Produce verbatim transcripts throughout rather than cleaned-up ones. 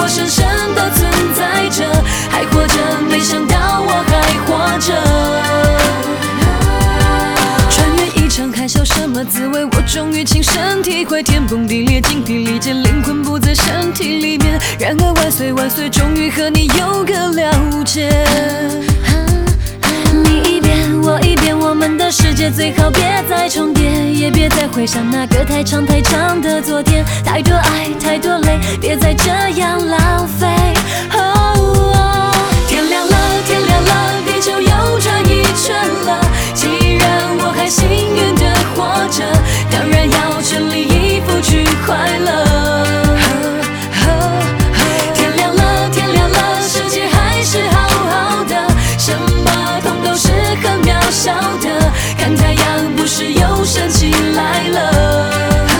深深的存在着，还活着，没想到我还活着。穿越一场海啸，什么滋味？我终于亲身体会，天崩地裂，精疲力竭，灵魂不在身体里面。然而万岁万岁，终于和你有个了解。你一遍我一遍，我们的世界最好别再重叠，也别再回想那个太长太长的昨天。太多爱，太多泪，别再这样浪费。哦哦，天亮了，天亮了，地球又转一圈了。既然我还幸运的活着，当然要全力以赴去快乐。天亮了，天亮了，世界还是好好的，什么痛都是很渺小的。看太阳不是又升起来了。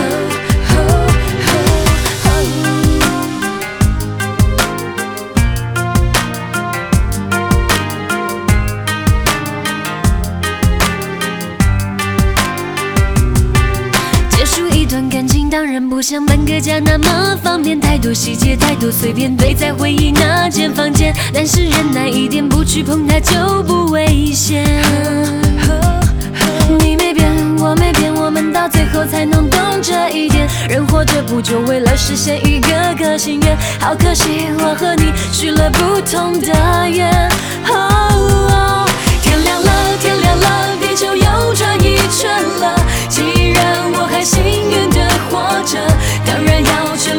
结束一段感情当然不像搬个家那么方便，太多细节太多碎片堆在回忆那间房间，但是忍耐一点，不去碰它就不危险。你没变我没变，我们到最后才能懂这一点。人活着不就为了实现一个个心愿？好可惜我和你许了不同的愿。哦哦，天亮了，天亮了，地球又转一圈了。既然我还幸运的活着，当然要去